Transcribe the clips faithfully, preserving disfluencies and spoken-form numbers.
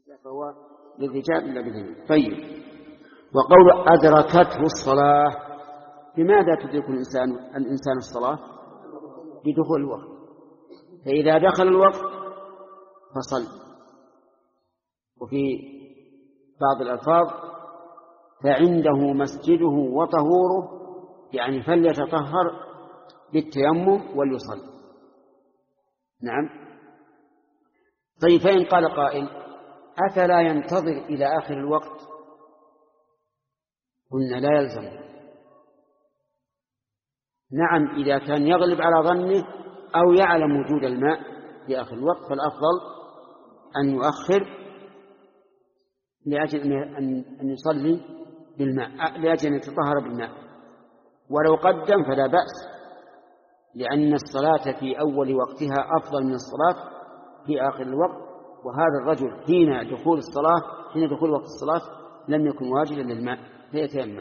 فهو للرجال لا بالنساء. طيب، وقول أدركته الصلاة، بماذا تدرك الإنسان الإنسان الصلاة؟ بدخول الوقت، فإذا دخل الوقت فصل. وفي بعض الألفاظ فعنده مسجده وطهوره، يعني فليتطهر بالتيمم وليصل. نعم. طيب، فإن قال قائل أفلا ينتظر إلى آخر الوقت؟ قلنا لا يلزم. نعم، إذا كان يغلب على ظنه أو يعلم وجود الماء في آخر الوقت فالأفضل أن يؤخر لأجل أن يصلي بالماء، لأجل أن يتطهر بالماء. ولو قدم فلا بأس، لأن الصلاة في أول وقتها أفضل من الصلاة في آخر الوقت. وهذا الرجل حين دخول الصلاة حين دخول وقت الصلاة لم يكن واجدا للماء فيتيمم.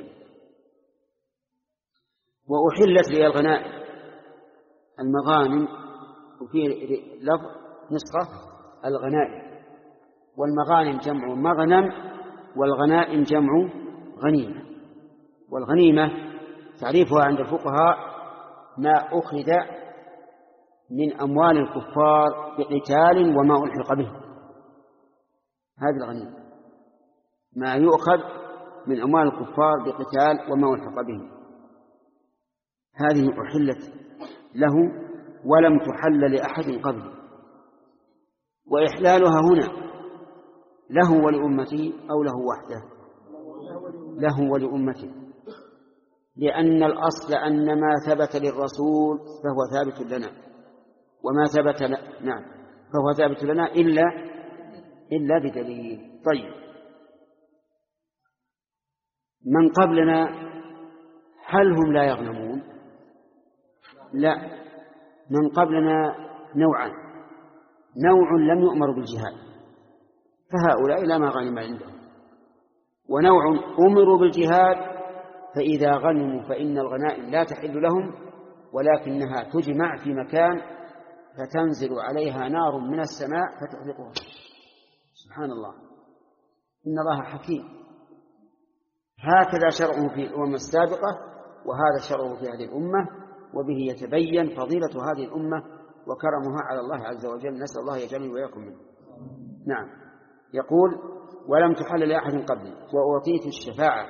وأحلت لي الغنائم المغانم، وفي لفظ نسخة الغنائم، والمغانم جمع مغنم والغنائم جمع غنيمة. والغنيمة تعريفها عند الفقهاء ما أخذ من أموال الكفار بقتال وما ألحق به، هذه الغنيمة، ما يؤخذ من أموال الكفار بقتال وما ألحق به، هذه أحلت له ولم تحل لأحد قبله. وإحلالها هنا له ولأمته أو له وحده؟ له ولأمته، لأن الأصل أن ما ثبت للرسول فهو ثابت لنا، وما ثبت ل... نعم فهو ثابت لنا إلا إلا بدليل. طيب، من قبلنا هل هم لا يغنمون؟ لا، من قبلنا نوعان: نوع لم يؤمر بالجهاد فهؤلاء لا مغانم عندهم، ونوع أمروا بالجهاد فإذا غنموا فإن الغنائم لا تحل لهم، ولكنها تجمع في مكان فتنزل عليها نار من السماء فتحرقها. سبحان الله، إن الله حكيم. هكذا شرعه في الأمم السابقة، وهذا شرعه في هذه الأمة، وبه يتبين فضيلة هذه الأمة وكرمها على الله عز وجل. نسأل الله يجعلني وإياكم منه. نعم. يقول: ولم تحل لأحد قبلي وأعطيت الشفاعة.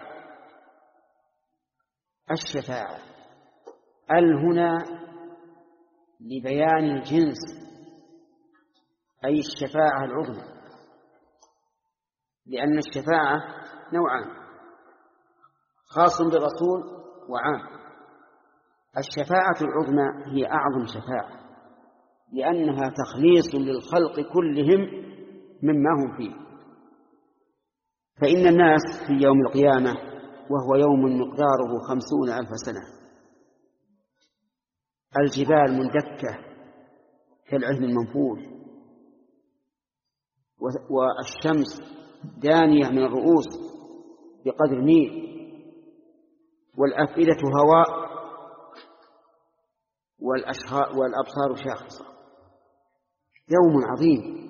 الشفاعة ال هنا لبيان الجنس، أي الشفاعة العظمى، لأن الشفاعة نوعان: خاص بالرسول وعام. الشفاعة العظمى هي أعظم شفاعة، لأنها تخليص للخلق كلهم مما هم فيه. فإن الناس في يوم القيامة، وهو يوم مقداره خمسون ألف سنة، الجبال مندكة كالعهن المنفوش، والشمس دانية من الرؤوس بقدر ميل، والأفئدة هواء، والأبصار شاخصة. يوم عظيم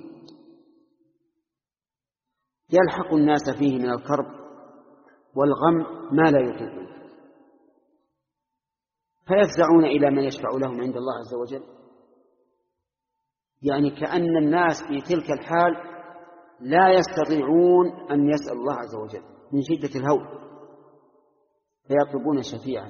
يلحق الناس فيه من الكرب والغم ما لا يطيقون، فيفزعون إلى من يشفع لهم عند الله عز وجل. يعني كأن الناس في تلك الحال لا يستطيعون أن يسألوا الله عز وجل من شدة الهول، فيطلبون شفيعا.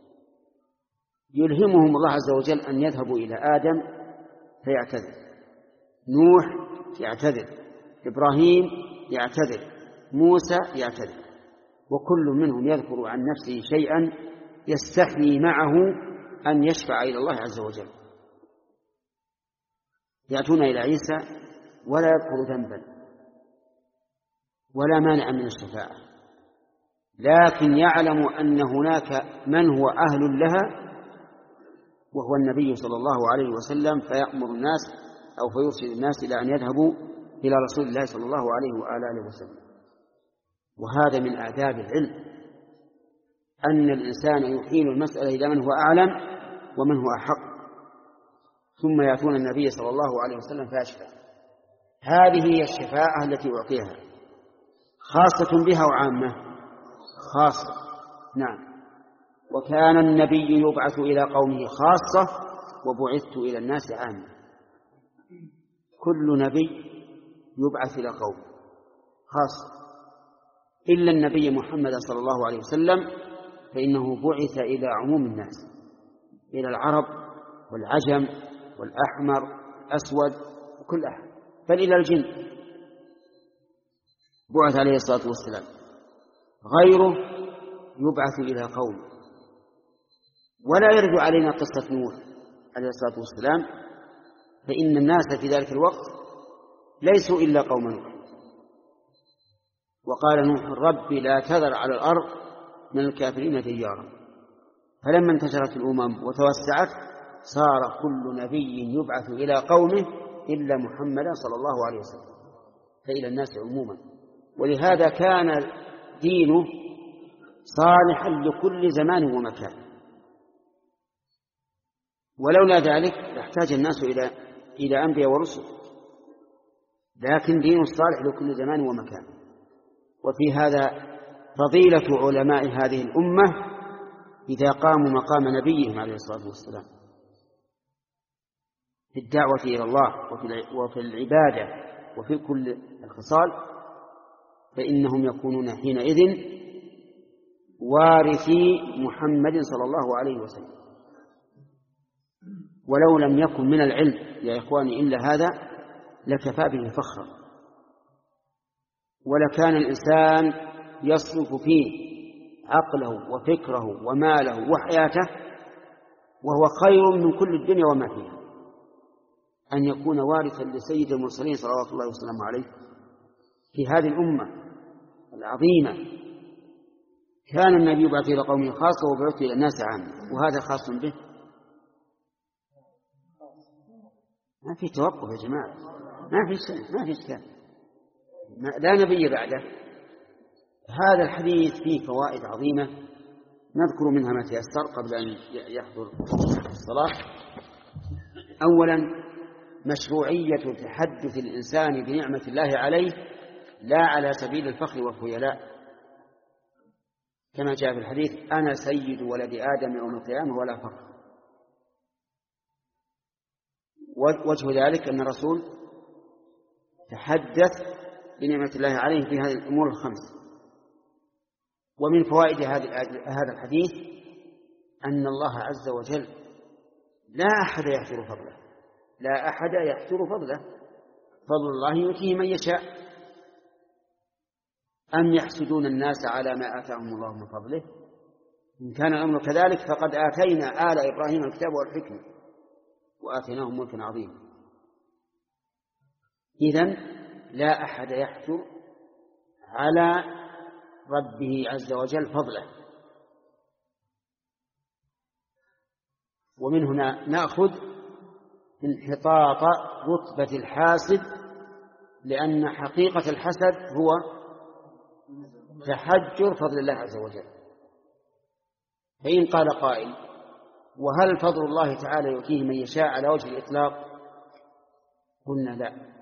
يلهمهم الله عز وجل أن يذهبوا إلى آدم فيعتذر، نوح يعتذر، إبراهيم يعتذر، موسى يعتذر، وكل منهم يذكر عن نفسه شيئا يستحيي معه أن يشفع إلى الله عز وجل. يأتون إلى عيسى ولا يذكر ذنبا ولا مانع من الشفاعة، لكن يعلم أن هناك من هو أهل لها وهو النبي صلى الله عليه وسلم، فيأمر الناس أو فيرسل الناس إلى أن يذهبوا إلى رسول الله صلى الله عليه وآله وسلم. وهذا من آداب العلم، أن الإنسان يحيل المسألة إلى من هو أعلم ومن هو أحق، ثم يأتون النبي صلى الله عليه وسلم فيشفع. هذه هي الشفاعة التي أعطيها، خاصة بها وعامة؟ خاصة، نعم. وكان النبي يبعث إلى قومه خاصة وبعثت إلى الناس عامة. كل نبي يبعث إلى قومه خاصة إلا النبي محمد صلى الله عليه وسلم، فإنه بعث إلى عموم الناس، إلى العرب والعجم والأحمر والأسود وكل أحد، بل إلى الجن بعث عليه الصلاة والسلام. غيره يبعث إلى قوم. ولا يرد علينا قصة نوح عليه الصلاة والسلام، فإن الناس في ذلك الوقت ليسوا إلا قوم نوح. وقال نوح رب لا تذر على الأرض من الكافرين ديارا. فلما انتشرت الأمم وتوسعت صار كل نبي يبعث إلى قومه إلا محمدا صلى الله عليه وسلم، فإلى الناس عموما. ولهذا كان دينه صالحا لكل زمان ومكان، ولولا ذلك يحتاج الناس إلى إلى أنبياء ورسل، لكن دينه صالح لكل زمان ومكان. وفي هذا فضيلة علماء هذه الأمة إذا قاموا مقام نبيهم عليه الصلاة والسلام في الدعوة إلى الله وفي العبادة وفي كل الخصال، فإنهم يكونون حينئذ وارثي محمد صلى الله عليه وسلم. ولو لم يكن من العلم يا إخواني إلا هذا لكفى به فخرا، ولكان الإنسان يصرف فيه عقله وفكره وماله وحياته وهو خير من كل الدنيا وما فيها أن يكون وارثا لسيد المرسلين صلوات الله وسلامه عليه في هذه الأمة العظيمة. كان النبي يبعث إلى قومه خاصة وبعث إلى الناس عامة، وهذا خاص به. ما في توقف يا جماعة، ما في ما في إشكال، لا نبي بعده. هذا الحديث فيه فوائد عظيمة نذكر منها ما تيسر قبل أن يحضر الصلاة. أولا مشروعية تحدث الإنسان بنعمة الله عليه لا على سبيل الفخر والخيلاء، كما جاء في الحديث أنا سيد ولد آدم يوم القيامة ولا فخر. وجه ذلك أن الرسول تحدث بنعمة الله عليه في هذه الأمور الخمس. ومن فوائد هذا الحديث أن الله عز وجل لا أحد يحجر فضله، لا أحد يحجر فضله، فضل الله يؤتيه من يشاء. أم يحسدون الناس على ما آتاهم الله من فضله؟ إن كان الأمر كذلك فقد آتينا آل إبراهيم الكتاب والحكمة وآتيناهم ملكا عظيما. إذن لا أحد يحجر على ربه عز وجل فضله. ومن هنا نأخذ انحطاط رتبة الحاسد، لأن حقيقة الحسد هو تحجر فضل الله عز وجل. فإن قال قائل وهل فضل الله تعالى يؤتيه من يشاء على وجه الإطلاق؟ قلنا لا،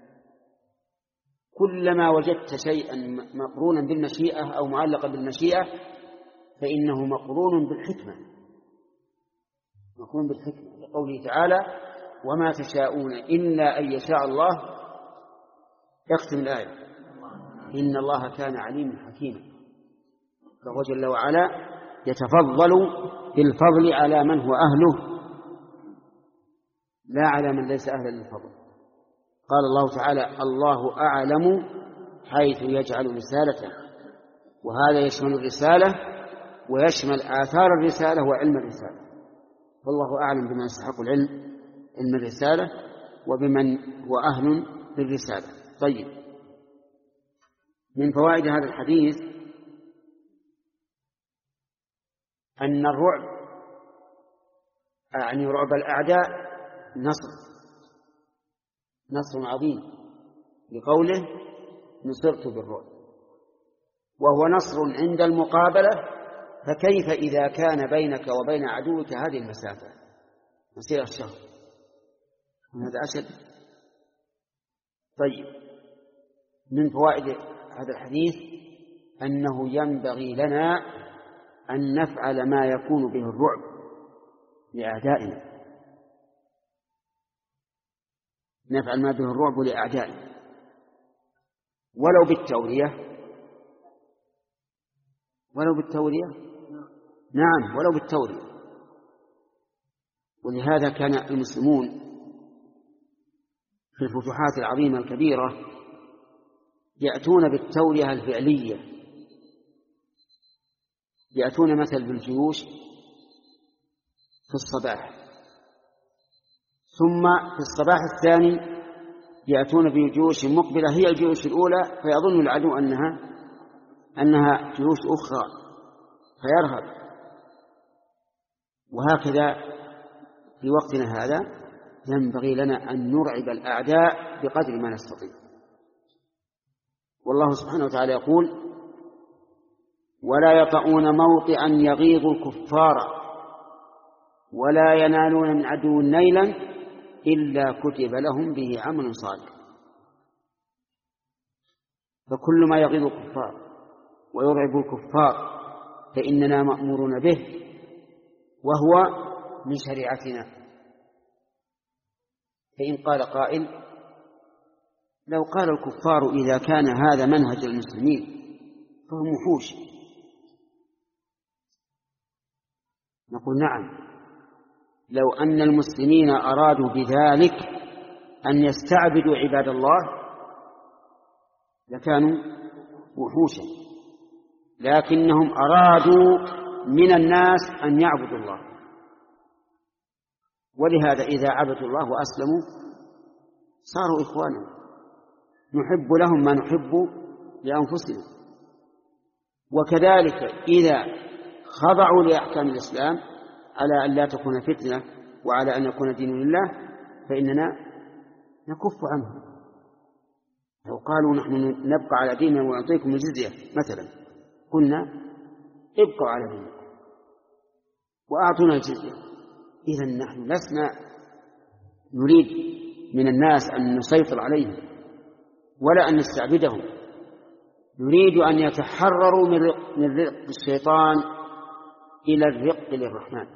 كلما وجدت شيئا مقرونا بالمشيئة أو معلقا بالمشيئة فإنه مقرون بالحكمة، مقرون بالحكمة، لقوله تعالى وما تشاءون إلا أن يشاء الله. يختم الآية إن الله كان عليما حكيما، فهو جل وعلا يتفضل بالفضل على من هو أهله لا على من ليس أهلا للفضل. قال الله تعالى الله أعلم حيث يجعل رسالته، وهذا يشمل الرسالة ويشمل آثار الرسالة وعلم الرسالة، والله أعلم بما يستحق العلم علم الرسالة وبمن هو أهل للرسالة. طيب، من فوائد هذا الحديث أن الرعب يعني رعب الأعداء نصر نصر عظيم، لقوله نصرت بالرعب، وهو نصر عند المقابلة، فكيف إذا كان بينك وبين عدوك هذه المسافة مسيرة الشهر؟ هذا أشد. طيب، من فوائد هذا الحديث أنه ينبغي لنا أن نفعل ما يكون به الرعب لأعدائنا، نفعل ما به الرعب لأعدائنا ولو بالتورية، ولو بالتورية نعم ولو بالتورية. ولهذا كان المسلمون في الفتوحات العظيمة الكبيرة يأتون بالتورية الفعلية، يأتون مثل بالجيوش في الصباح، ثم في الصباح الثاني يأتون بجيوش مقبلة هي الجيوش الأولى، فيظن العدو أنها أنها جيوش أخرى فيرهب. وهكذا في وقتنا هذا ينبغي لنا أن نرعب الأعداء بقدر ما نستطيع. والله سبحانه وتعالى يقول: ولا يطؤون موطئا يغيظ الكفار ولا ينالون من عدو نيلا إلا كتب لهم به عمل صالح. فكل ما يغيظ الكفار ويرعب الكفار فإننا مأمورون به، وهو من شريعتنا. فإن قال قائل: لو قال الكفار إذا كان هذا منهج المسلمين فهم وحوش، نقول: نعم، لو أن المسلمين أرادوا بذلك أن يستعبدوا عباد الله لكانوا وحوشا، لكنهم أرادوا من الناس أن يعبدوا الله. ولهذا إذا عبدوا الله وأسلموا صاروا إخوانا، نحب لهم ما نحب لأنفسنا. وكذلك إذا خضعوا لأحكام الإسلام على أن لا تكون فتنة وعلى أن يكون دين لله فإننا نكف عنهم. لو قالوا: نحن نبقى على ديننا ونعطيكم الجزية مثلا، قلنا: ابقوا على دينكم وأعطونا الجزية. إذن نحن لسنا نريد من الناس أن نسيطر عليهم ولا أن نستعبدهم، نريد أن يتحرروا من رق الشيطان إلى الرق للرحمن.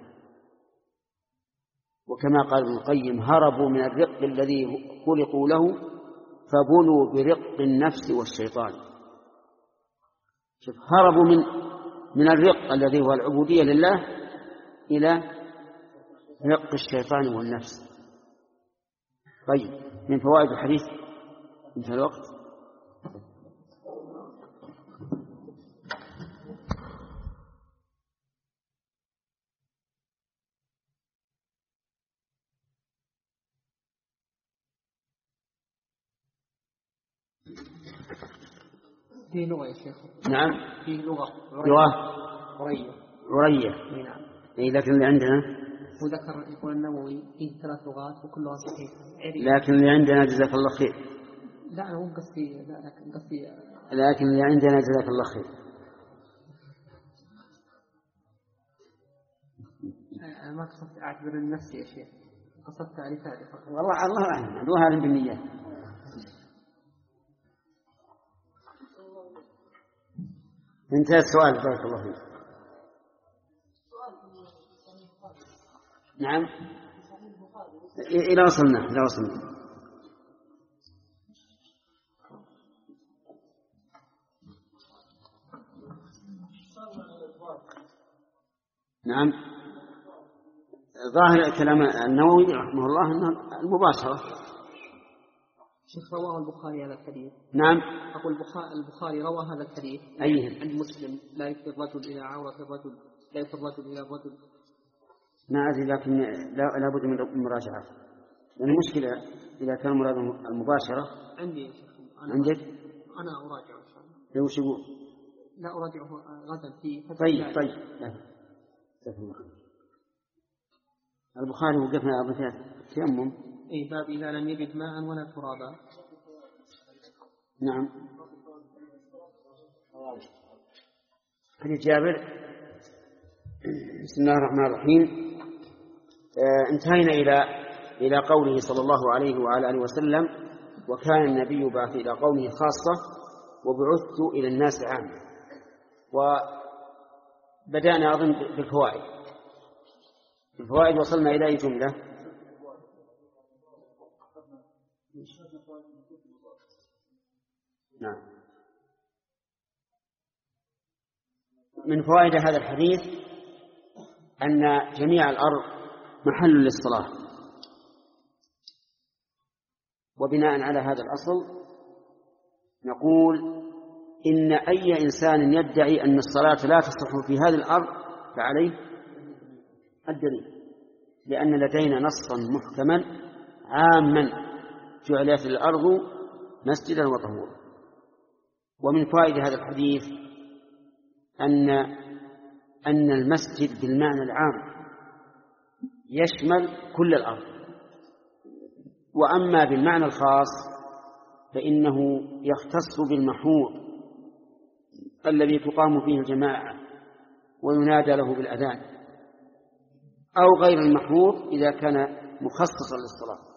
وكما قال ابن القيم: هربوا من الرق الذي خلقوا له فبلوا برق النفس والشيطان. شوف، هربوا من من الرق الذي هو العبودية لله إلى رق الشيطان والنفس. طيب، من فوائد الحديث انتهى الوقت. فيه لغة يا شيخ. نعم، فيه لغة لغة عرية عرية. نعم. إيه، لكن اللي عندنا وذكر يقول النووي فيه ثلاث لغات وكلها صحيحة. لكن اللي عندنا جزاك الله خير. لا أنا مو قصدي، لا لكن قصدي لكن اللي عندنا جزاك الله خير. أنا ما قصدت أعتبر لنفسي يا شيخ، قصدت تعريفات فقط. والله الله أعلم، هو هذا بالنيات. انتهى السؤال، بارك الله فيك. نعم، إلى وصلنا إلى وصلنا نعم. ظاهر كلام النووي رحمه الله أنه المباشرة. شيخ رواه البخاري هذا الحديث. نعم، أقول البخاري روى هذا الحديث. أيه؟ عند مسلم: لا يفضي الرجل إلى عورة الرجل، لا يفضي الرجل إلى الرجل. ما أدري، لكن لا بد من مراجعة. يعني المشكلة إذا كان مراد المباشرة عندي يا شيخ. عندك؟ أنا أراجعه إن شاء الله. لو شو لا أراجعه غدا في فتح. طيب طيب لا. البخاري وقفنا أبو تيمم. إيه، باب إذا لم يجد ماء ولا ترابا. نعم. حديث جابر. بسم الله الرحمن الرحيم. آه انتهينا إلى إلى قوله صلى الله عليه وعلى آله وسلم: وكان النبي بعث إلى قومه خاصة وبعثت إلى الناس عامة. وبدأنا أظن بالفوائد. الفوائد وصلنا إلى أي جملة؟ نعم. من فوائد هذا الحديث أن جميع الأرض محل للصلاة، وبناء على هذا الأصل نقول إن أي إنسان يدعي أن الصلاة لا تصح في هذه الأرض فعليه الدليل، لأن لدينا نصا محكما عاما جعلت الأرض مسجدا وطهورا. ومن فوائد هذا الحديث أن أن المسجد بالمعنى العام يشمل كل الأرض، وأما بالمعنى الخاص فإنه يختص بالمحور الذي تقام فيه الجماعة وينادى له بالأذان، أو غير المحور إذا كان مخصصا للصلاة.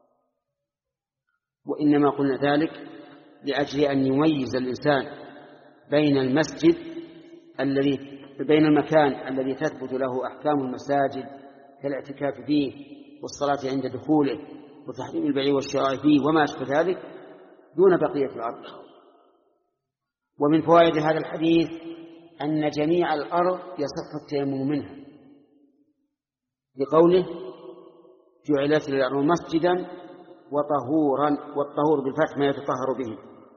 وإنما قلنا ذلك لأجل أن يميز الإنسان بين المسجد الذي بين المكان الذي تثبت له أحكام المساجد كالاعتكاف فيه والصلاة عند دخوله وتحريم البيع والشراء فيه وما أشبه ذلك دون بقية الأرض. ومن فوائد هذا الحديث أن جميع الأرض يصح التيمم منها، لقوله جعلت الأرض مسجدا وطهورا، والطهور بالفتح ما يتطهر به.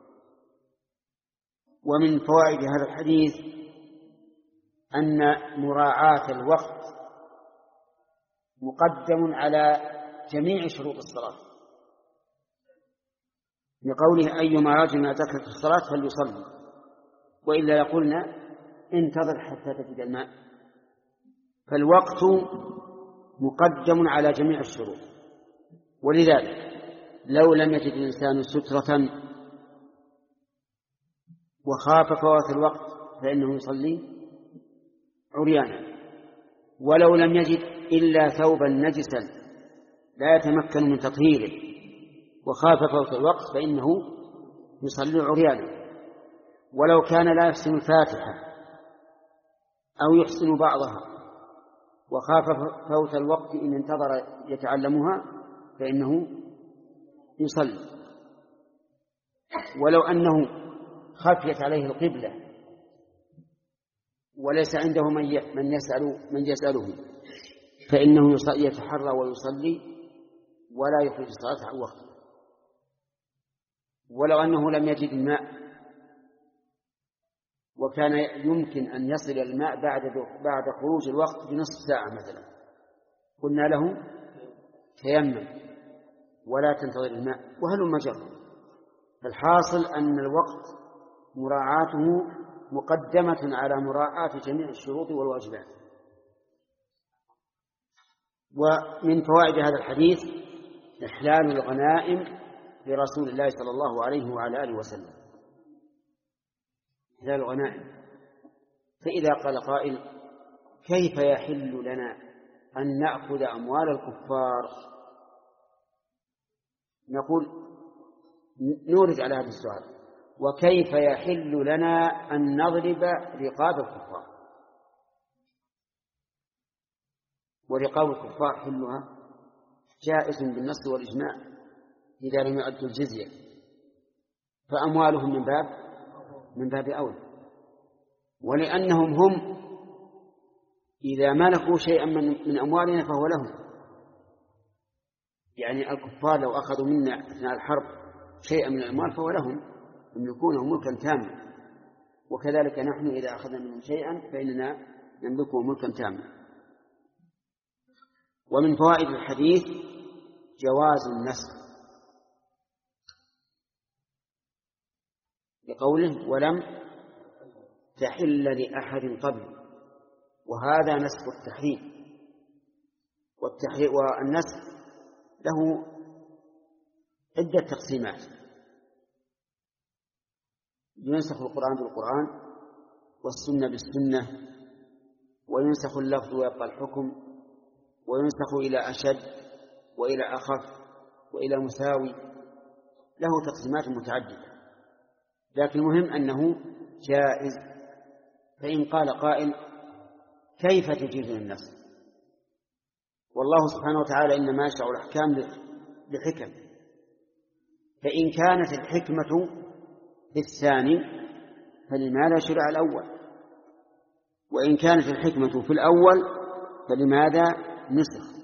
ومن فوائد هذا الحديث أن مراعاة الوقت مقدم على جميع شروط الصلاة، لقوله أيما رجل أدركت الصلاة فليصلي، وإلا لقلنا انتظر حتى تجد الماء. فالوقت مقدم على جميع الشروط. ولذلك لو لم يجد الإنسان سترة وخاف فوات الوقت فإنه يصلي عريانا، ولو لم يجد إلا ثوبا نجسا لا يتمكن من تطهيره وخاف فوت الوقت فإنه يصلي عريانا، ولو كان لا يحسن الفاتحة أو يحسن بعضها وخاف فوت الوقت إن انتظر يتعلمها فإنه يصلي، ولو أنه خفيت عليه القبلة وليس عنده من يسأل من يسأله فإنه يتحرى ويصلي ولا يخرج الصلاة عن وقتها. ولو أنه لم يجد الماء وكان يمكن أن يصل الماء بعد بعد خروج الوقت بنصف ساعة مثلا، قلنا له تيمم ولا تنتظر الماء وهل مجر. فالحاصل أن الوقت مراعاته مقدمة على مراعاة جميع الشروط والواجبات. ومن فوائد هذا الحديث إحلال الغنائم لرسول الله صلى الله عليه وعلى آله وسلم، إحلال الغنائم. فإذا قال قائل كيف يحل لنا أن نأخذ أموال الكفار، نقول نورد على هذا السؤال: وكيف يحل لنا أن نضرب رقاب الكفار؟ ورقاب الكفار حلها جائز بالنص والإجماع إذا لم يؤدوا الجزية، فأموالهم من باب من باب أولى، ولأنهم هم إذا ملكوا شيئا من أموالنا فهو لهم. يعني الكفار لو أخذوا منا أثناء الحرب شيئا من الأموال فهو لهم، يملكونه ملكا تاما، وكذلك نحن إذا أخذنا منهم شيئا فإننا نملكه ملكا تاما. ومن فوائد الحديث جواز النسخ، لقوله ولم تحل لأحد قبل، وهذا نسخ التحريم. والتحريم والنسخ له عدة تقسيمات: ينسخ القرآن بالقرآن والسنة بالسنة، وينسخ اللفظ ويبقى الحكم، وينسخ إلى أشد وإلى أخف وإلى مساوي. له تقسيمات متعددة، لكن المهم أنه جائز. فإن قال قائل كيف تجيز للنسخ؟ والله سبحانه وتعالى إنما يشرع الأحكام لحكم، فإن كانت الحكمة في الثاني فلماذا شرع الأول؟ وإن كانت الحكمة في الأول فلماذا نسخ؟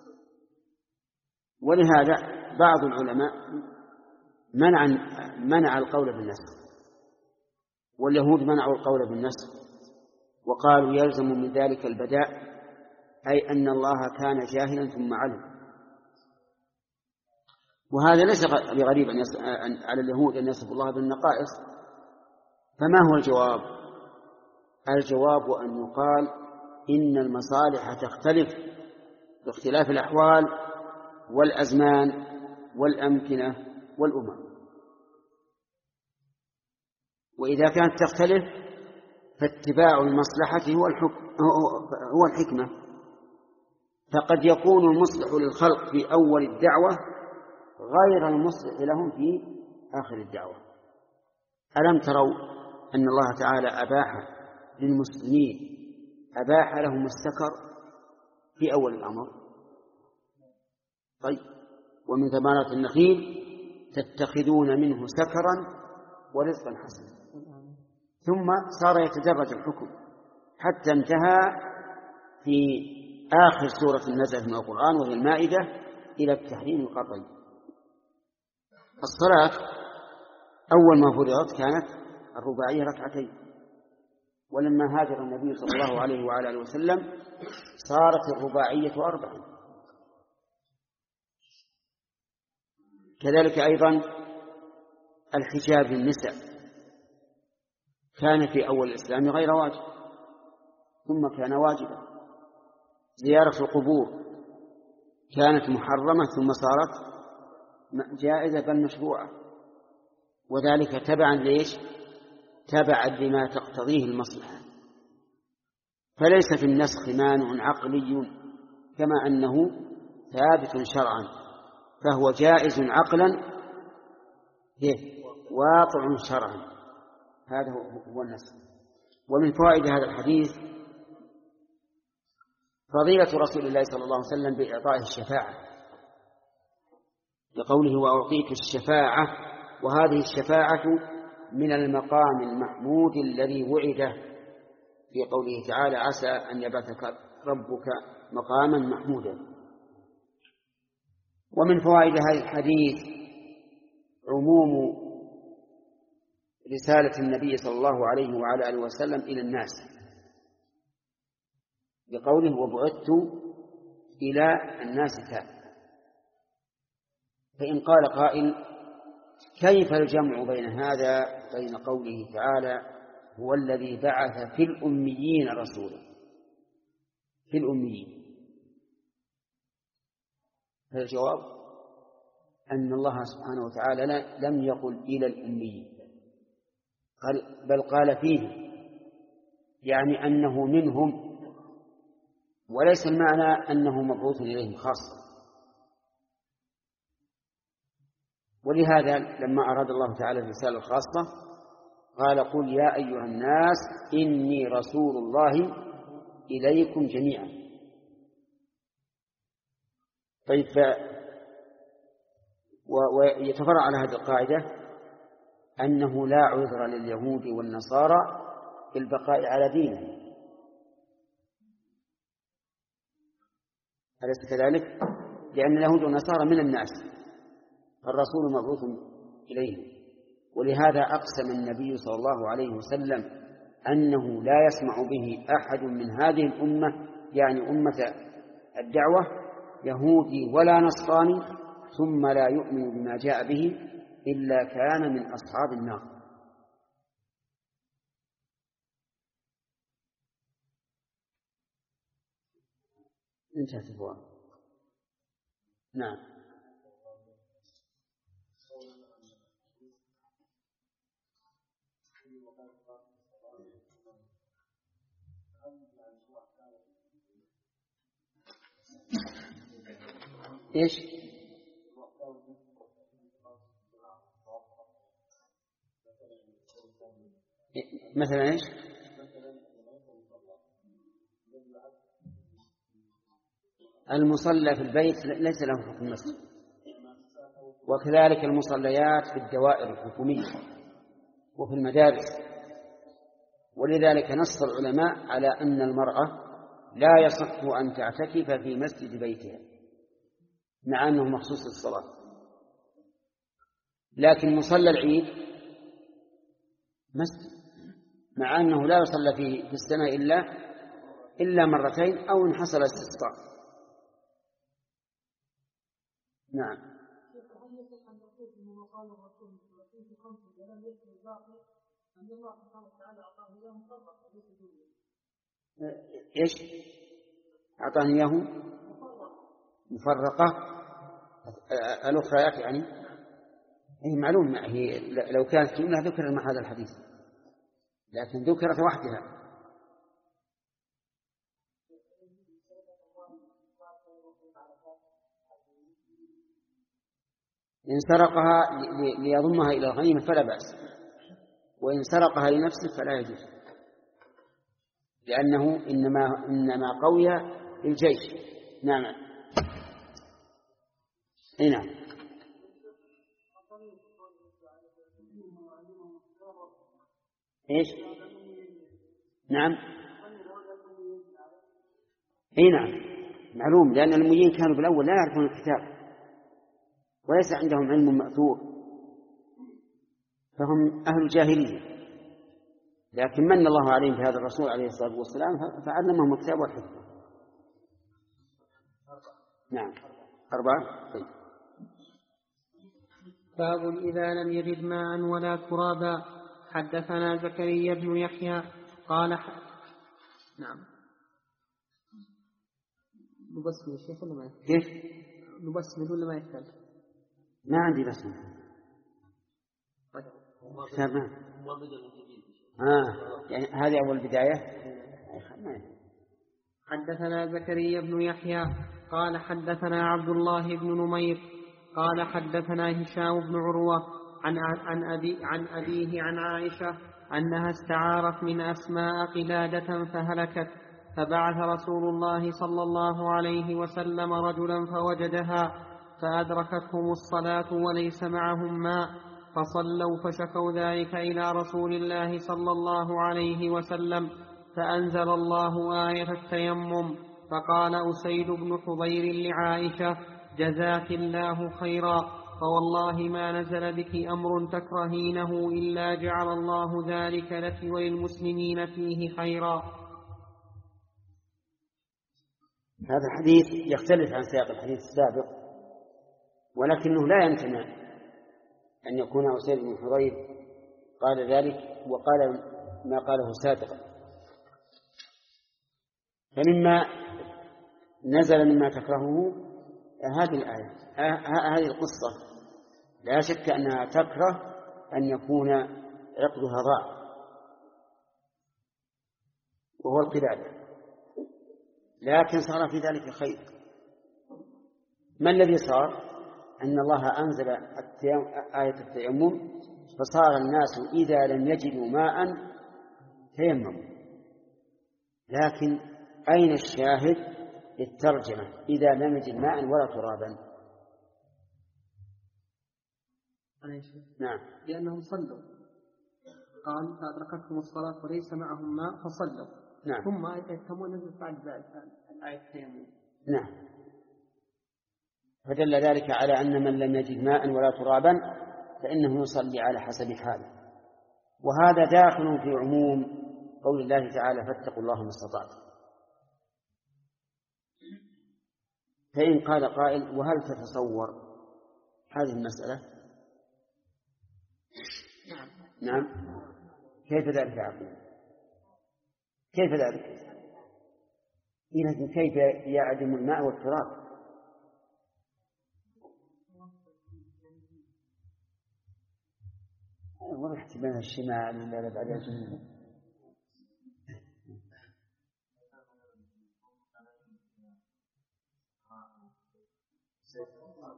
ولهذا بعض العلماء منع منع القول بالنسخ، واليهود منعوا القول بالنسخ وقالوا يلزم من ذلك البداء، أي أن الله كان جاهلا ثم علم. وهذا ليس بغريب على اليهود أن يصفوا الله بالنقائص. فما هو الجواب؟ الجواب أن يقال إن المصالح تختلف باختلاف الأحوال والأزمان والأمكنة والأمم، وإذا كانت تختلف فاتباع المصلحة هو الحكم هو الحكمة. فقد يكون المصلح للخلق في أول الدعوة غير المصلح لهم في آخر الدعوة. ألم تروا أن الله تعالى أباح للمسلمين أباح لهم السكر في أول الأمر؟ طيب، ومن ثمرات النخيل تتخذون منه سكرا ورزقا حسنا، ثم صار يتدرج الحكم حتى انتهى في آخر سورة نزلت من القرآن وهي المائدة إلى التحريم القطعي. الصلاة أول ما فرضت كانت الرباعية ركعتين، ولما هاجر النبي صلى الله عليه وعلى آله وسلم صارت الرباعية أربعة. كذلك أيضا الحجاب للنساء كان في أول الإسلام غير واجب ثم كان واجبا. زيارة القبور كانت محرمة ثم صارت جائزة بل مشروعة، وذلك تبعا ليش؟ تبعا لما تقتضيه المصلحة. فليس في النسخ مانع عقلي كما أنه ثابت شرعا، فهو جائز عقلا واقع شرعا. هذا هو النسخ. ومن فوائد هذا الحديث فضيلة رسول الله صلى الله عليه وسلم بإعطائه الشفاعة، لقوله وأعطيت الشفاعة، وهذه الشفاعة من المقام المحمود الذي وعده في قوله تعالى عسى أن يبعثك ربك مقاما محمودا. ومن فوائد هذا الحديث عموم رسالة النبي صلى الله عليه وعلى آله وسلم إلى الناس بقوله وبعثت إلى الناس كافة. فإن قال قائل كيف الجمع بين هذا بين قوله تعالى هو الذي بعث في الأميين رسولا في الأميين؟ فالجواب أن الله سبحانه وتعالى لم يقل إلى الأميين، بل قال فيه، يعني أنه منهم، وليس المعنى أنه مبعوث إليهم خاصة. ولهذا لما أراد الله تعالى الرسالة الخاصة قال قل يا أيها الناس إني رسول الله إليكم جميعا. طيب، ويتفرع على هذه القاعدة أنه لا عذر لليهود والنصارى في البقاء على دينهم، أليس كذلك؟ لأن اليهود والنصارى من الناس، الرسول مبعوث إليهم. ولهذا أقسم النبي صلى الله عليه وسلم أنه لا يسمع به أحد من هذه الأمة، يعني أمة الدعوة، يهودي ولا نصراني ثم لا يؤمن بما جاء به إلا كان من أصحاب النار. انتهت الفوائد. نعم. ايش؟ مثلا إيش؟ المصلى في البيت ليس له حكم المسجد، وكذلك المصليات في الدوائر الحكومية وفي المدارس. ولذلك نص العلماء على أن المرأة لا يصح أن تعتكف في مسجد بيتها مع أنه مخصوص للصلاة. لكن مصلى العيد مسجد، مع أنه لا يصلى فيه في السنة إلا إلا مرتين أو إن حصل استسقاء. نعم. إيش أعطاني إياه مفرقة الأخرى يعني هي معلوم، هي لو كانت جملة ذكر مع هذا الحديث، لكن ذكرت وحدها. إن سرقها ليضمها إلى الغنيمة فلا بأس، وإن سرقها لنفسه فلا يجوز، لأنه إنما إنما قوي الجيش. نعم. إيه نعم. إيش؟ نعم. إيه نعم معلوم، لأن المؤمنين كانوا بالأول لا يعرفون الكتاب وليس عندهم علم مأثور، فهم أهل الجاهلية، لكن من الله عليهم بهذا الرسول عليه الصلاة والسلام فعلمهم الكتاب والحكمة. نعم. أربعة. طيب. باب إذا لم يجد ماء ولا ترابا. حدثنا زكريا بن يحيى قال ح... نعم. نبسم يا شيخ ولا ما يحتاج؟ كيف؟ نبسم ولا ما يحتاج؟ ما عندي بسم. كتاب ما. آه يعني هذه أول بداية. حدثنا زكريا بن يحيى قال حدثنا عبد الله بن نمير قال حدثنا هشام بن عروة عن عن أبي عن أبيه عن عائشة أنها استعارت من أسماء قلادة فهلكت، فبعث رسول الله صلى الله عليه وسلم رجلا فوجدها فأدركتهم الصلاة وليس معهم ماء، فصلوا فشكوا ذلك إلى رسول الله صلى الله عليه وسلم، فأنزل الله آية التيمم، فقال أسيد بن حضير لعائشة: جزاك الله خيرا، فوالله ما نزل بك أمر تكرهينه إلا جعل الله ذلك لك وللمسلمين فيه خيرا. هذا الحديث يختلف عن سياق الحديث السابق، ولكنه لا يمتنع أن يكون أسيد بن حضير قال ذلك وقال ما قاله سابقا. فمما نزل مما تكرهه هذه الآية، هذه القصة لا شك أنها تكره أن يكون عقدها ضاع وهو القلادة، لكن صار في ذلك خير. ما الذي صار؟ أن الله أنزل آية التيمم، فصار الناس إذا لم يجدوا ماء تيمموا. لكن أين الشاهد للترجمة إذا لم يجد ماء ولا ترابا؟ نعم. لأنهم صلوا، قال فأدركتهم الصلاة وليس معهم ماء فصلوا. نعم. ثم آية التيمم نزلت بعد ذلك آية التيمم. نعم. فدل ذلك على أن من لم يجد ماء ولا ترابا فإنه يصلي على حسب حاله، وهذا داخل في عموم قول الله تعالى: فاتقوا الله ما استطعتم. فإن قال قائل: وهل تتصور هذه المسألة؟ نعم. كيف ذلك يا عقيل؟ كيف ذلك؟ لكن كيف يعدم الماء والتراب؟ ورحت بين الشمال ولا بعد الجنوب.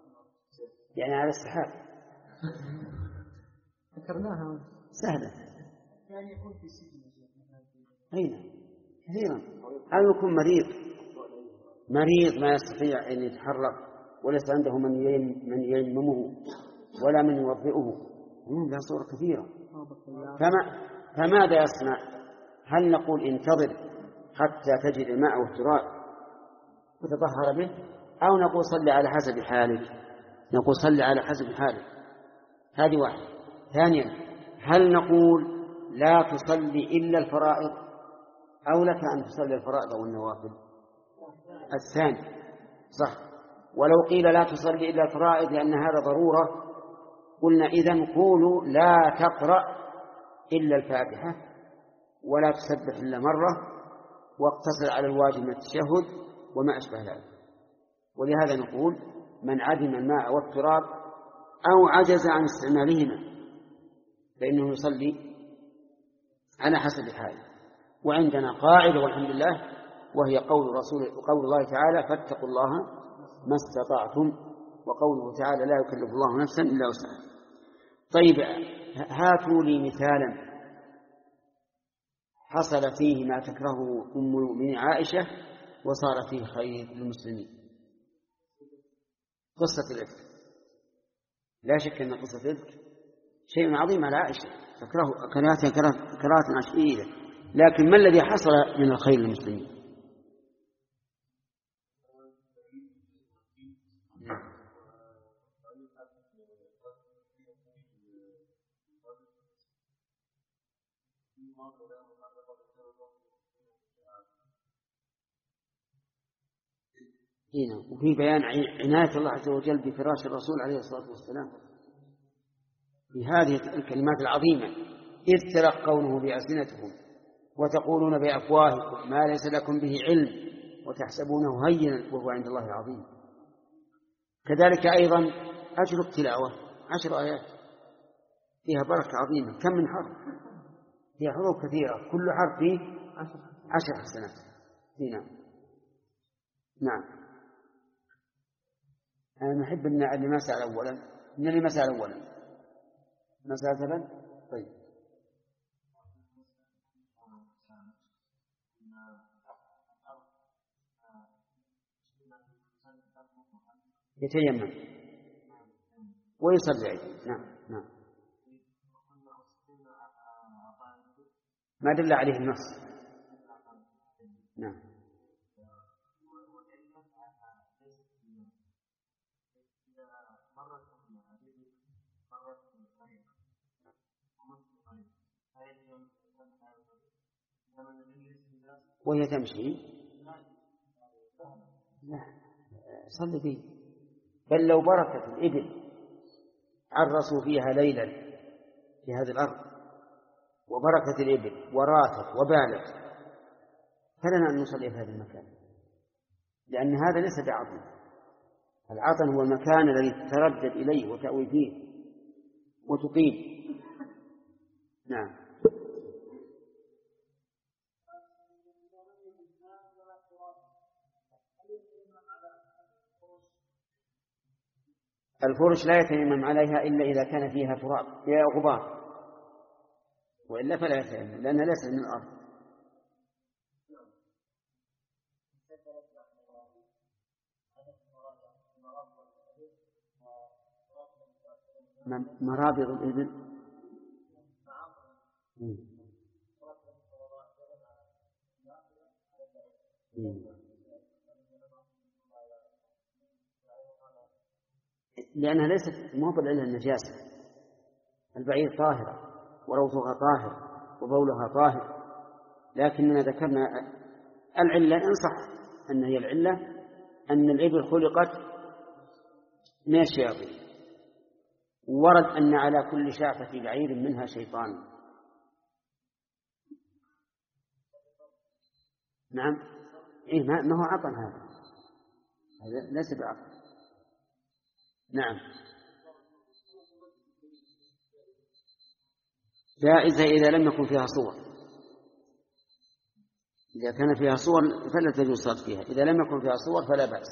يعني على السحاب ذكرناها سهلة. أن يكون في السجن أين كثيرا، أو يكون مريض مريض ما يستطيع أن يتحرك وليس عنده من من يلممه ولا من يوضئه، لا صور كثيرة. فما فماذا يصنع؟ هل نقول انتظر حتى تجد الماء والتراب وتطهر به، أو نقول صلي على حسب حالك؟ نقول صلي على حسب حالك. هذه واحدة. ثانيا، هل نقول لا تصلي إلا الفرائض أو لك أن تصلي الفرائض والنوافل؟ الثاني صح. ولو قيل لا تصلي إلا الفرائض لأن هذا ضرورة، قلنا إذن قولوا لا تقرأ إلا الفاتحة ولا تسبح إلا مرة واقتصر على الواجب من التشهد وما أشبه ذلك. ولهذا نقول من عدم الماء والتراب أو عجز عن استعمالهما فإنه يصلي على حسب حاله. وعندنا قاعدة والحمد لله، وهي قول رسول قول الله تعالى فاتقوا الله ما استطعتم، وقوله تعالى لا يكلف الله نفسا إلا وسعها. طيب هاتوا لي مثالا حصل فيه ما تكرهه أم المؤمنين عائشة وصار فيه خير للمسلمين. قصة الإفك، لا شك أن قصة الإفك شيء عظيم على عائشة، تكره كراهة كراهة شديدة، لكن ما الذي حصل من الخير للمسلمين؟ هنا وفي بيان عناية الله عز وجل بفراش الرسول عليه الصلاة والسلام في هذه الكلمات العظيمة، إذ تلقونه بألسنتكم وتقولون بأفواهكم ما ليس لكم به علم وتحسبونه هينا وهو عند الله عظيم. كذلك أيضا أجر التلاوة عشر آيات فيها بركة عظيمة. كم من حرف؟ فيها حروف كثيرة، كل حرف فيه عشر حسنات. هنا نعم. أنا نحب أن اللي ما سأل أولا من اللي ما سأل أولا ما سأل ثبت. طيب يتيمم ويصلي أيضا. نعم نعم، ما دل عليه النص. نعم. وهي تمشي لا صلي فيه، بل لو بركت الإبل عرسوا فيها ليلا في هذه الأرض وبركت الإبل وراتت وبالت فلنا أن نصلي في هذا المكان، لأن هذا ليس بعطن. العطن هو المكان الذي تتردد إليه وتأوي فيه وتقيم. نعم. الفرش لا يتيمم عليها إلا إذا كان فيها تراب فيها غبار، وإلا فلا يتيمم لأنها ليست من الأرض. مرابض الإبل لأنها ليست موضع إلا النجاسة. البعير طاهرة وروثها طاهر وبولها طاهر، لكننا ذكرنا العلة إن صح أن هي العلة أن الإبل خلقت من الشياطين، ورد أن على كل شعفة بعير منها شيطان. نعم. إيه ما هو عطن هذا، هذا ليس بعطن. نعم. جائزة إذا لم يكن فيها صور، إذا كان فيها صور فلا تجوز الصلاة فيها، إذا لم يكن فيها صور فلا بأس.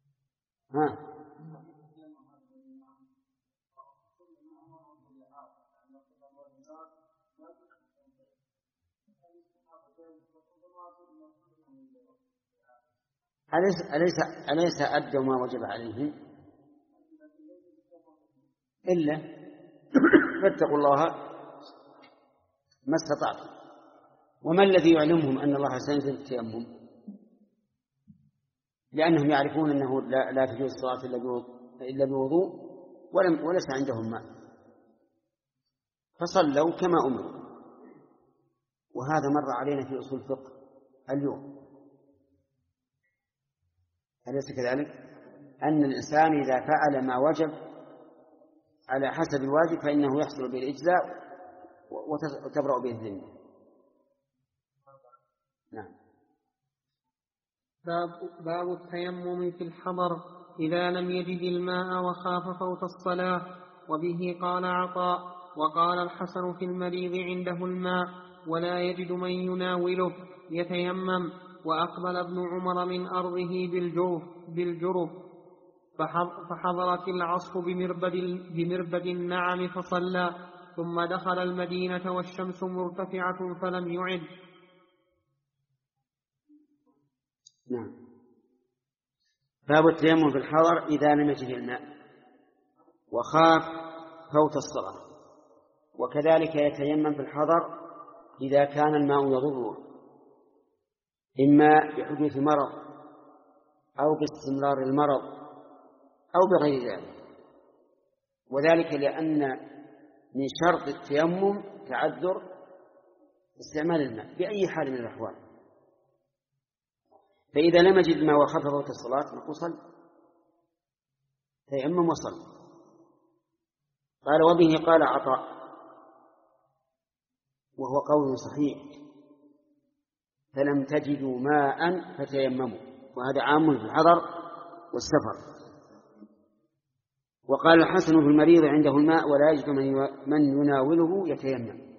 ها أليس أليس أليس أدوا ما وجب عليهم إلا فاتقوا الله ما استطعتم. وما الذي يعلمهم أن الله سينزل التيمم؟ لأنهم يعرفون أنه لا, لا تجوز الصلاة إلا بوضوء ولم وليس عندهم ماء، فصلوا كما أمروا. وهذا مر علينا في أصول الفقه اليوم، أليس كذلك؟ أن الإنسان إذا فعل ما وجب على حسب الواجب فإنه يحصل به الإجزاء وتبرأ به الذمة. نعم. باب, باب التيمم في الحضر إذا لم يجد الماء وخاف فوت الصلاة. وبه قال عطاء وقال الحسن في المريض عنده الماء ولا يجد من يناوله يتيمم. وأقبل ابن عمر من أرضه بالجرف, بالجرف فحضرت العصر بمربد, بمربد النعم فصلى، ثم دخل المدينة والشمس مرتفعة فلم يعد. نعم. باب التيمم في الحضر إذا لم يجد الماء وخاف فوت الصلاة. وكذلك يتيمم في الحضر إذا كان الماء يضره، إما بحدوث مرض أو باستمرار المرض أو بغير ذلك. وذلك لأن من شرط التيمم تعذر استعمال الماء بأي حال من الأحوال. فإذا لم يجد الماء وخاف فوت الصلاة نقول صل، تيمم وصل. قال وبه قال عطاء وهو قول صحيح، فلم تجدوا ماء فتيمموا، وهذا عام في الحضر والسفر. وقال الحسن في المريض عنده الماء ولا يجد من يناوله يتيمم،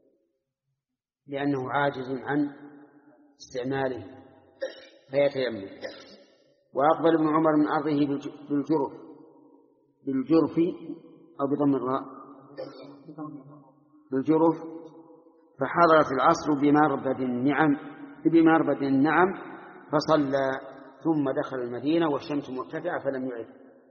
لأنه عاجز عن استعماله فيتيمم. وأقبل ابن عمر من أرضه بالجرف بالجرف أو بضم الراء بالجرف فحضرت العصر بمربد النعم بمربد النعم فصلى، ثم دخل المدينة والشمس مرتفعة فلم يعد.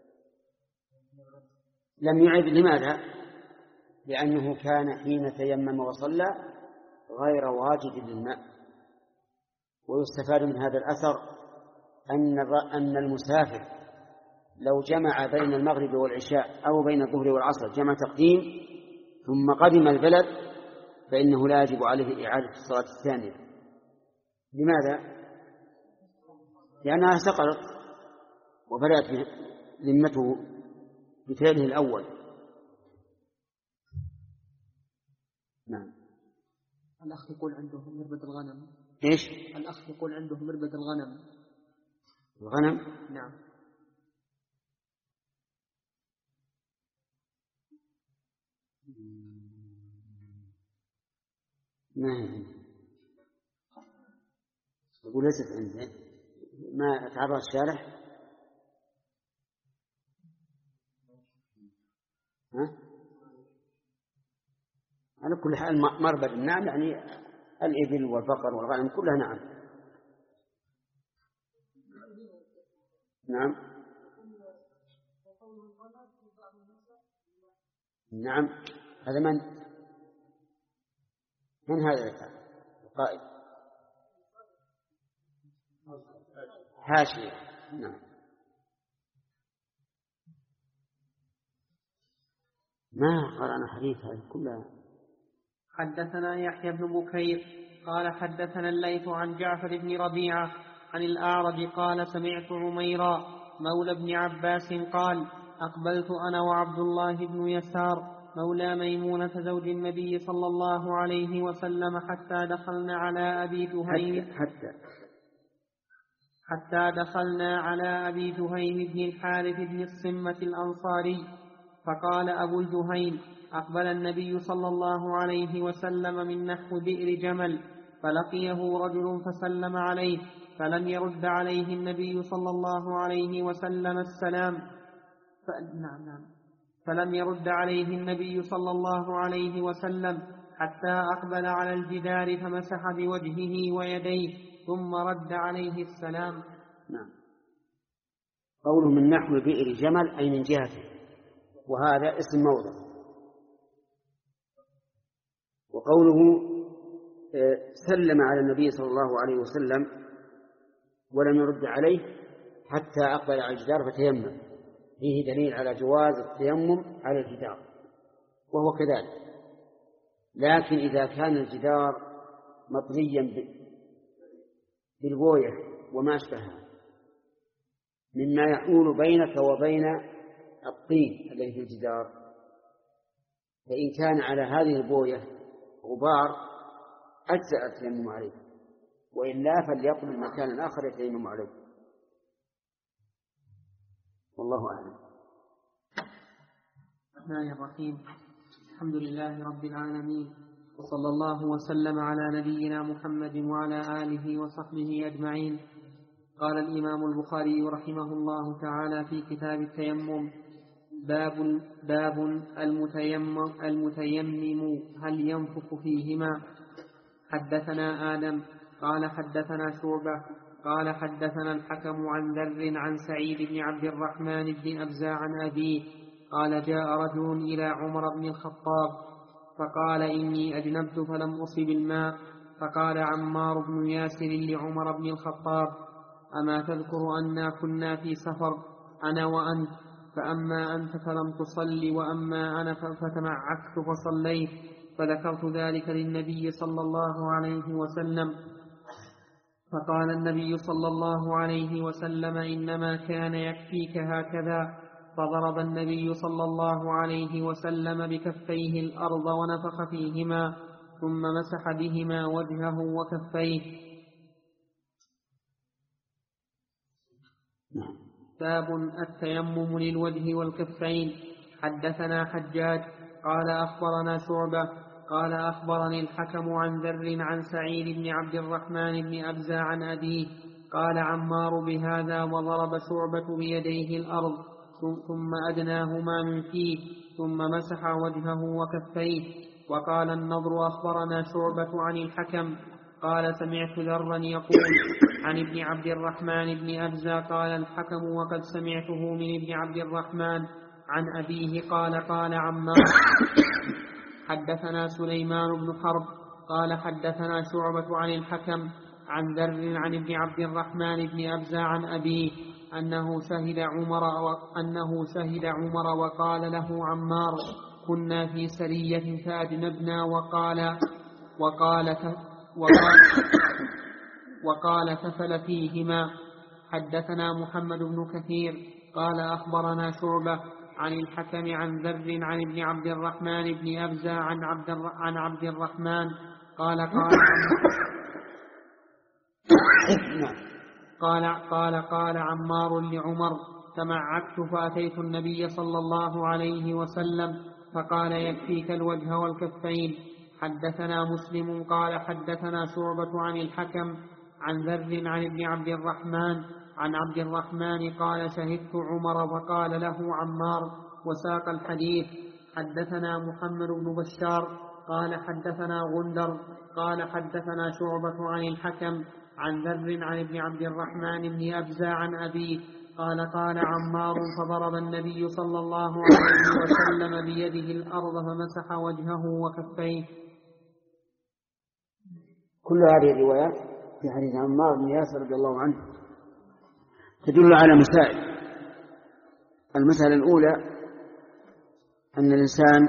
لم يعد لماذا؟ لأنه كان حين تيمم وصلى غير واجد للماء. ويستفاد من هذا الأثر أن أن المسافر لو جمع بين المغرب والعشاء أو بين الظهر والعصر جمع تقديم ثم قدم البلد فإنه لا يجب عليه إعادة الصلاة الثانية. لماذا؟ لأنها سقطت وبدأت ذمته بفعله الأول. نعم. الأخ يقول عنده مربد الغنم. إيش؟ الأخ يقول عنده مربد الغنم. الغنم؟ نعم. ما هي؟ يقول ليست عنده. ما تعرض الشارح؟ ها؟ على كل حال مربد النعم يعني الإبل والبقر والغنم كلها نعم. نعم نعم. هذا من من هذا القائد؟ حاشية. نعم. ما قرأنا حديث هذه كلها. حدثنا يحيى بن بكير قال حدثنا الليث عن جعفر بن ربيعة عن الأعرج قال سمعت عميرا مولى ابن عباس قال أقبلت أنا وعبد الله بن يسار مولى ميمونة زوج النبي صلى الله عليه وسلم حتى دخلنا على أبي جهيم حتى, حتى حتى دخلنا على أبي جهيم بن الحارث بن الصمة الأنصاري. فقال أبو الجهيم أقبل النبي صلى الله عليه وسلم من نحو بئر جمل فلقيه رجل فسلم عليه فلم يرد عليه النبي صلى الله عليه وسلم السلام. نعم نعم. فلم يرد عليه النبي صلى الله عليه وسلم حتى أقبل على الجدار فمسح بوجهه ويديه ثم رد عليه السلام. نعم. قوله من نحو بئر جمل أي من جهته، وهذا اسم موضع. وقوله سلم على النبي صلى الله عليه وسلم ولم يرد عليه حتى أقبل على الجدار فتيمم، فيه دليل على جواز التيمم على الجدار، وهو كذلك. لكن إذا كان الجدار مطليا بالبوية وما أشبهها مما يحول بينك وبين الطين الذي في الجدار، فإن كان على هذه البوية غبار أجزأ التيمم عليه، وإلا فليطلب مكانا آخر يتيمم عليه، والله أعلم. الرحمن الرحيم. الحمد لله رب العالمين، وصلى الله وسلم على نبينا محمد وعلى آله وصحبه أجمعين. قال الإمام البخاري رحمه الله تعالى في كتاب التيمم: باب باب المتيمم, المتيمم هل ينفخ فيهما؟ حدثنا آدم قال حدثنا شعبة قال حدثنا الحكم عن ذر عن سعيد بن عبد الرحمن بن أبزة عن أبيه قال: جاء رجل إلى عمر بن الخطاب فقال: إني أجنبت فلم أصب الماء. فقال عمار بن ياسر لعمر بن الخطاب: أما تذكر أنا كنا في سفر أنا وأنت، فأما أنت فلم تصل وأما أنا فتمعكت فصليت. فذكرت ذلك للنبي صلى الله عليه وسلم، فقال النبي صلى الله عليه وسلم: إنما كان يكفيك هكذا. فضرب النبي صلى الله عليه وسلم بكفيه الأرض ونفخ فيهما ثم مسح بهما وجهه وكفيه. باب التيمم للوجه والكفين. حدثنا حجاج قال أخبرنا شعبة قال أخبرني الحكم عن ذر عن سعيد بن عبد الرحمن بن أبزة عن أبيه قال عمار بهذا وضرب شعبة بيديه الأرض ثم أدناهما من فيه ثم مسح وجهه وكفيه. وقال النضر أخبرنا شعبة عن الحكم قال سمعت ذرا يقول عن ابن عبد الرحمن بن أبزة قال الحكم وقد سمعته من ابن عبد الرحمن عن أبيه قال قال عمار. حدثنا سليمان بن حرب قال حدثنا شعبة عن الحكم عن ذر عن ابن عبد الرحمن بن أبزة عن أبيه أنه شهد عمر أنه شهد عمر وقال له عمار: كنا في سرية فأجنبنا وقال وقال وقال, وقال تفل فيهما. حدثنا محمد بن كثير قال أخبرنا شعبة عن الحكم عن ذر عن ابن عبد الرحمن بن أبزة عن عبد عن عبد الرحمن قال قال قال قال قال عمار لعمر: تمعكت فأتيت النبي صلى الله عليه وسلم فقال: يكفيك الوجه والكفين. حدثنا مسلم قال حدثنا شعبة عن الحكم عن ذر عن ابن عبد الرحمن عن عبد الرحمن قال: شهدت عمر فقال له عمار وساق الحديث. حدثنا محمد بن بشار قال حدثنا غندر قال حدثنا شعبة عن الحكم عن ذر عن ابن عبد الرحمن بن أبزة عن أبيه قال قال عمار: فضرب النبي صلى الله عليه وسلم بيده الأرض فمسح وجهه وكفيه. كل هذه الروايات في حديث عمار بن ياسر رضي الله عنه تدل على مسائل. المسألة الأولى أن الإنسان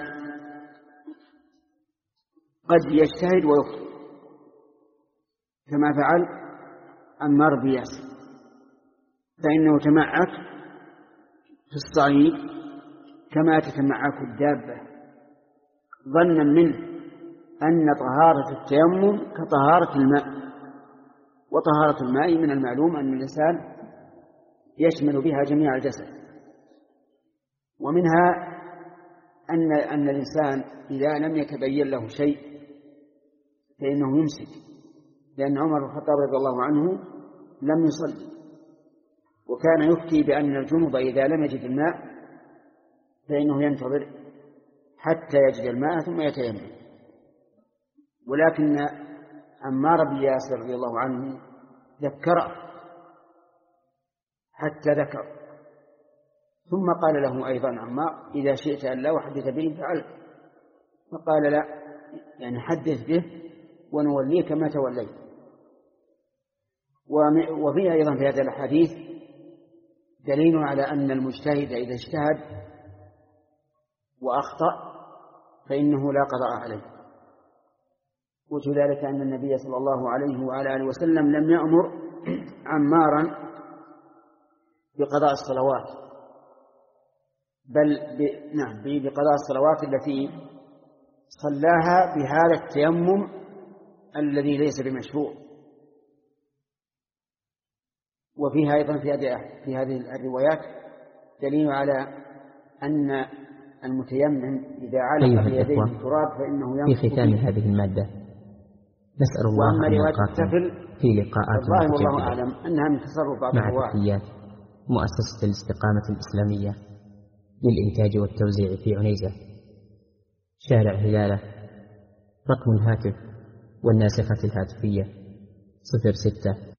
قد يجتهد ويخطئ كما فعل عمار بن ياسر، فإنه تمعك في الصعيد كما تتمعك الدابة ظنا منه أن طهارة التيمم كطهارة الماء، وطهارة الماء من المعلوم أن الإنسان يشمل بها جميع الجسد. ومنها أن أن الإنسان إذا لم يتبين له شيء فإنه يمسك، لأن عمر بن الخطاب رضي الله عنه لم يصلي، وكان يفتي بأن الجنب إذا لم يجد الماء فإنه ينتظر حتى يجد الماء ثم يتيمم. ولكن عمار بن ياسر رضي الله عنه ذكر حتى ذكر، ثم قال له أيضا عمار: إذا شئت أن لا أحدث به فعلت. فقال: لا، يعني حدث به ونوليك ما توليت. وفيه أيضا في هذا الحديث دليل على أن المجتهد إذا اجتهد وأخطأ فإنه لا قضاء عليه. وجه ذلك أن النبي صلى الله عليه وعلى آله وسلم لم يأمر عمارا بقضاء الصلوات، بل ب... نعم بقضاء الصلوات التي صلاها بهذا التيمم الذي ليس بمشروع. وفيها أيضا في هذه في هذه الروايات دليل على أن المتيمم إذا علق بيديه التراب فإنه ينفخ في ختام هذه المادة. نسأل الله أن نلقاكم في لقاءات والله أعلم أنها من تصرف بعض مع تحيات مؤسسة الاستقامة الإسلامية للإنتاج والتوزيع في عنيزة، شارع هلالة. رقم الهاتف والناسخة الهاتفية صفر ستة